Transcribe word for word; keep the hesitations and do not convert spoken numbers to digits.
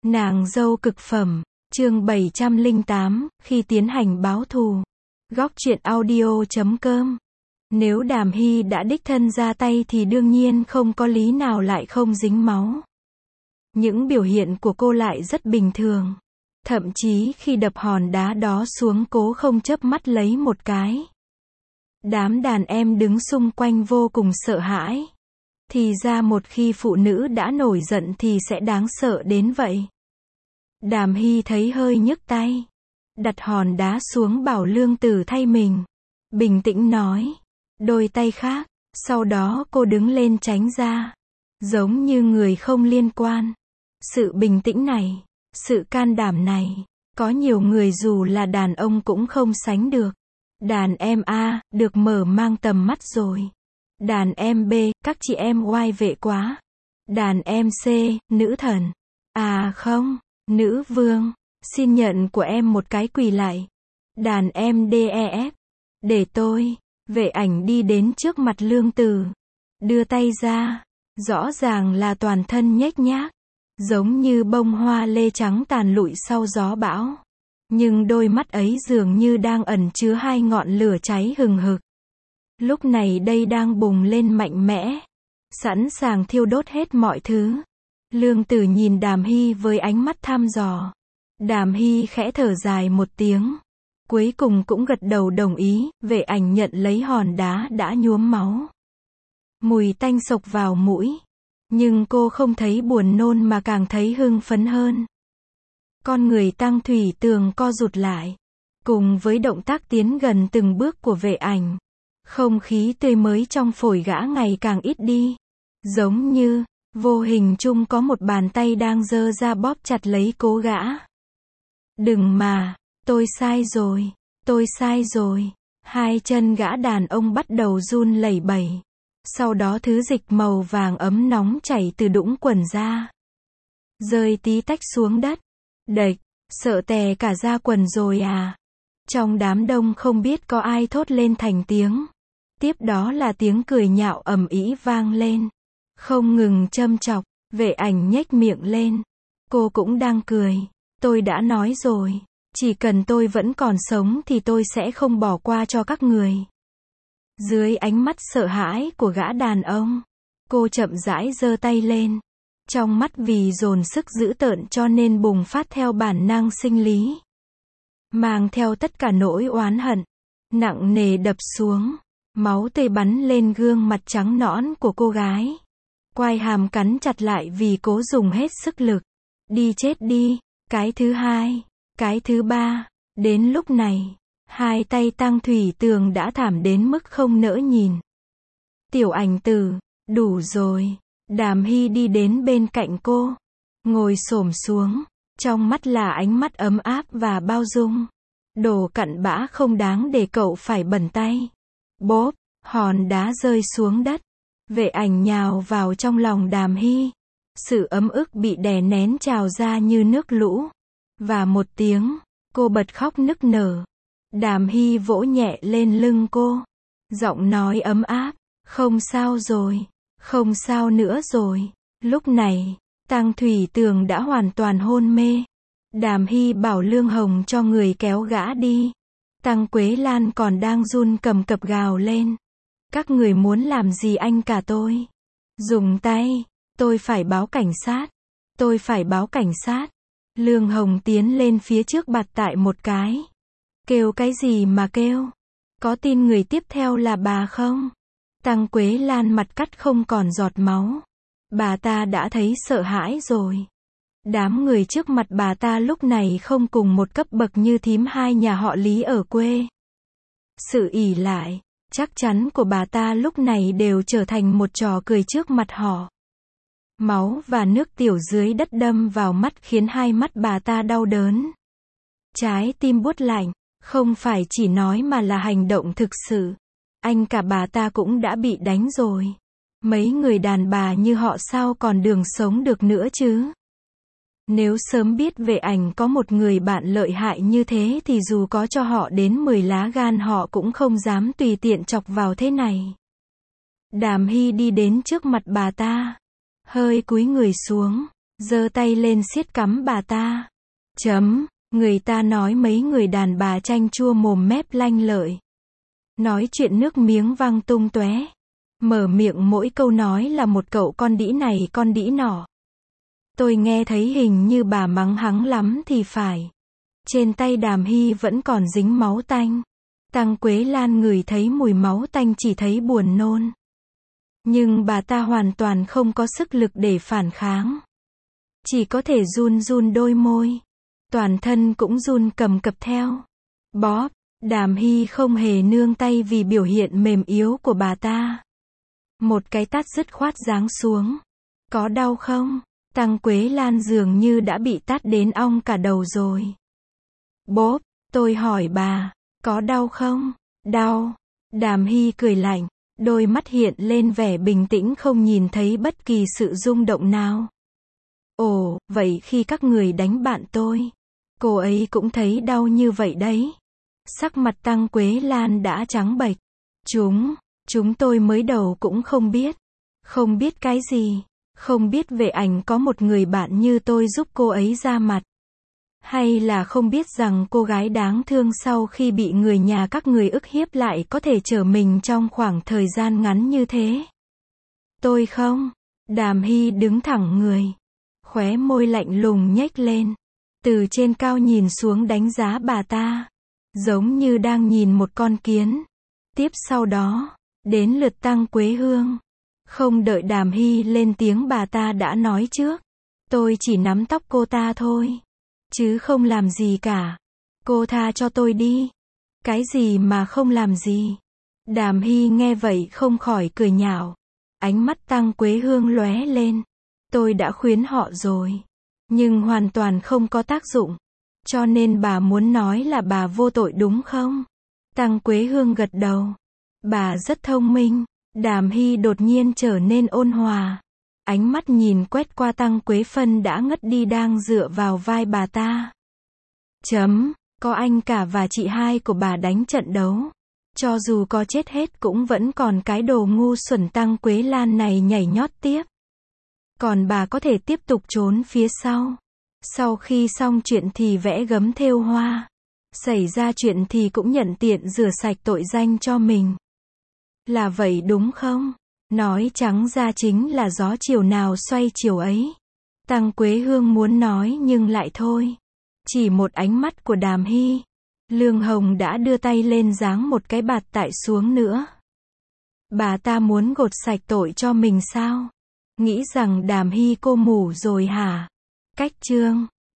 Nàng dâu cực phẩm, chương bảy trăm lẻ tám, khi tiến hành báo thù. Góc truyện audio chấm com. Nếu Đàm Hy đã đích thân ra tay thì đương nhiên không có lý nào lại không dính máu. Những biểu hiện của cô lại rất bình thường. Thậm chí khi đập hòn đá đó xuống cố không chớp mắt lấy một cái. Đám đàn em đứng xung quanh vô cùng sợ hãi. Thì ra một khi phụ nữ đã nổi giận thì sẽ đáng sợ đến vậy. Đàm Hy thấy hơi nhức tay. Đặt hòn đá xuống bảo Lương Tử thay mình. Bình tĩnh nói. Đôi tay khác. Sau đó cô đứng lên tránh ra. Giống như người không liên quan. Sự bình tĩnh này, sự can đảm này, có nhiều người dù là đàn ông cũng không sánh được. Đàn em A, được mở mang tầm mắt rồi. Đàn em B, các chị em oai vệ quá. Đàn em C, nữ thần. À không, nữ vương. Xin nhận của em một cái quỳ lại. Đàn em D E F. Để tôi. Vệ ảnh đi đến trước mặt Lương Tử. Đưa tay ra. Rõ ràng là toàn thân nhếch nhác. Giống như bông hoa lê trắng tàn lụi sau gió bão. Nhưng đôi mắt ấy dường như đang ẩn chứa hai ngọn lửa cháy hừng hực. Lúc này đây đang bùng lên mạnh mẽ. Sẵn sàng thiêu đốt hết mọi thứ. Lương Tử nhìn Đàm Hy với ánh mắt thăm dò. Đàm Hy khẽ thở dài một tiếng. Cuối cùng cũng gật đầu đồng ý. Vệ ảnh nhận lấy hòn đá đã nhuốm máu. Mùi tanh sộc vào mũi. Nhưng cô không thấy buồn nôn mà càng thấy hưng phấn hơn. Con người Tăng Thủy Tường co rụt lại. Cùng với động tác tiến gần từng bước của vệ ảnh. Không khí tươi mới trong phổi gã ngày càng ít đi. Giống như, vô hình chung có một bàn tay đang giơ ra bóp chặt lấy cố gã. Đừng mà, tôi sai rồi, tôi sai rồi. Hai chân gã đàn ông bắt đầu run lẩy bẩy. Sau đó thứ dịch màu vàng ấm nóng chảy từ đũng quần ra. Rơi tí tách xuống đất. Đệch, sợ tè cả da quần rồi à. Trong đám đông không biết có ai thốt lên thành tiếng. Tiếp đó là tiếng cười nhạo ầm ĩ vang lên. Không ngừng châm chọc, vệ ảnh nhếch miệng lên. Cô cũng đang cười. Tôi đã nói rồi, chỉ cần tôi vẫn còn sống thì tôi sẽ không bỏ qua cho các người. Dưới ánh mắt sợ hãi của gã đàn ông, cô chậm rãi giơ tay lên. Trong mắt vì dồn sức dữ tợn cho nên bùng phát theo bản năng sinh lý. Mang theo tất cả nỗi oán hận, nặng nề đập xuống. Máu tươi bắn lên gương mặt trắng nõn của cô gái. Quai hàm cắn chặt lại vì cố dùng hết sức lực. Đi chết đi. Cái thứ hai, cái thứ ba. Đến lúc này, hai tay Tăng Thủy Tường đã thảm đến mức không nỡ nhìn. Tiểu Ảnh Tử, đủ rồi. Đàm Hy đi đến bên cạnh cô. Ngồi xổm xuống. Trong mắt là ánh mắt ấm áp và bao dung. Đồ cặn bã không đáng để cậu phải bẩn tay. Bốp, hòn đá rơi xuống đất. Vệ ảnh nhào vào trong lòng Đàm Hy. Sự ấm ức bị đè nén trào ra như nước lũ. Và một tiếng, cô bật khóc nức nở. Đàm Hy vỗ nhẹ lên lưng cô. Giọng nói ấm áp. Không sao rồi. Không sao nữa rồi. Lúc này, Tăng Thủy Tường đã hoàn toàn hôn mê. Đàm Hy bảo Lương Hồng cho người kéo gã đi. Tăng Quế Lan còn đang run cầm cập gào lên. Các người muốn làm gì anh cả tôi? Dùng tay. Tôi phải báo cảnh sát. Tôi phải báo cảnh sát. Lương Hồng tiến lên phía trước bạt tại một cái. Kêu cái gì mà kêu? Có tin người tiếp theo là bà không? Tăng Quế Lan mặt cắt không còn giọt máu. Bà ta đã thấy sợ hãi rồi. Đám người trước mặt bà ta lúc này không cùng một cấp bậc như thím hai nhà họ Lý ở quê. Sự ỷ lại, chắc chắn của bà ta lúc này đều trở thành một trò cười trước mặt họ. Máu và nước tiểu dưới đất đâm vào mắt khiến hai mắt bà ta đau đớn. Trái tim buốt lạnh, không phải chỉ nói mà là hành động thực sự. Anh cả bà ta cũng đã bị đánh rồi. Mấy người đàn bà như họ sao còn đường sống được nữa chứ? Nếu sớm biết vệ ảnh có một người bạn lợi hại như thế thì dù có cho họ đến mười lá gan họ cũng không dám tùy tiện chọc vào thế này. Đàm Hy đi đến trước mặt bà ta. Hơi cúi người xuống. giơ tay lên siết cắm bà ta. Chấm, người ta nói mấy người đàn bà chanh chua mồm mép lanh lợi. Nói chuyện nước miếng văng tung tóe. Mở miệng mỗi câu nói là một cậu con đĩ này con đĩ nọ. Tôi nghe thấy hình như bà mắng hắn lắm thì phải. Trên tay Đàm Hy vẫn còn dính máu tanh. Tăng Quế Lan ngửi thấy mùi máu tanh chỉ thấy buồn nôn. Nhưng bà ta hoàn toàn không có sức lực để phản kháng. Chỉ có thể run run đôi môi. Toàn thân cũng run cầm cập theo. Bóp, Đàm Hy không hề nương tay vì biểu hiện mềm yếu của bà ta. Một cái tát dứt khoát giáng xuống. Có đau không? Tăng Quế Lan dường như đã bị tát đến ong cả đầu rồi. Bốp, tôi hỏi bà, có đau không? Đau. Đàm Hy cười lạnh, đôi mắt hiện lên vẻ bình tĩnh không nhìn thấy bất kỳ sự rung động nào. Ồ, vậy khi các người đánh bạn tôi, cô ấy cũng thấy đau như vậy đấy. Sắc mặt Tăng Quế Lan đã trắng bệch. Chúng, chúng tôi mới đầu cũng không biết. Không biết cái gì? Không biết về ảnh có một người bạn như tôi giúp cô ấy ra mặt. Hay là không biết rằng cô gái đáng thương sau khi bị người nhà các người ức hiếp lại có thể trở mình trong khoảng thời gian ngắn như thế. Tôi không. Đàm Hy đứng thẳng người. Khóe môi lạnh lùng nhếch lên. Từ trên cao nhìn xuống đánh giá bà ta. Giống như đang nhìn một con kiến. Tiếp sau đó, đến lượt Tăng Quế Hương. Không đợi Đàm Hy lên tiếng bà ta đã nói trước. Tôi chỉ nắm tóc cô ta thôi. Chứ không làm gì cả. Cô tha cho tôi đi. Cái gì mà không làm gì? Đàm Hy nghe vậy không khỏi cười nhạo. Ánh mắt Tăng Quế Hương lóe lên. Tôi đã khuyến họ rồi. Nhưng hoàn toàn không có tác dụng. Cho nên bà muốn nói là bà vô tội đúng không? Tăng Quế Hương gật đầu. Bà rất thông minh. Đàm Hy đột nhiên trở nên ôn hòa. Ánh mắt nhìn quét qua Tăng Quế Phân đã ngất đi đang dựa vào vai bà ta. Chấm, có anh cả và chị hai của bà đánh trận đấu. Cho dù có chết hết cũng vẫn còn cái đồ ngu xuẩn Tăng Quế Lan này nhảy nhót tiếp. Còn bà có thể tiếp tục trốn phía sau. Sau khi xong chuyện thì vẽ gấm thêu hoa. Xảy ra chuyện thì cũng nhận tiện rửa sạch tội danh cho mình. Là vậy đúng không? Nói trắng ra chính là gió chiều nào xoay chiều ấy. Tăng Quế Hương muốn nói nhưng lại thôi. Chỉ một ánh mắt của Đàm Hy. Lương Hồng đã đưa tay lên giáng một cái bạt tại xuống nữa. Bà ta muốn gột sạch tội cho mình sao? Nghĩ rằng Đàm Hy cô mù rồi hả? Cách chương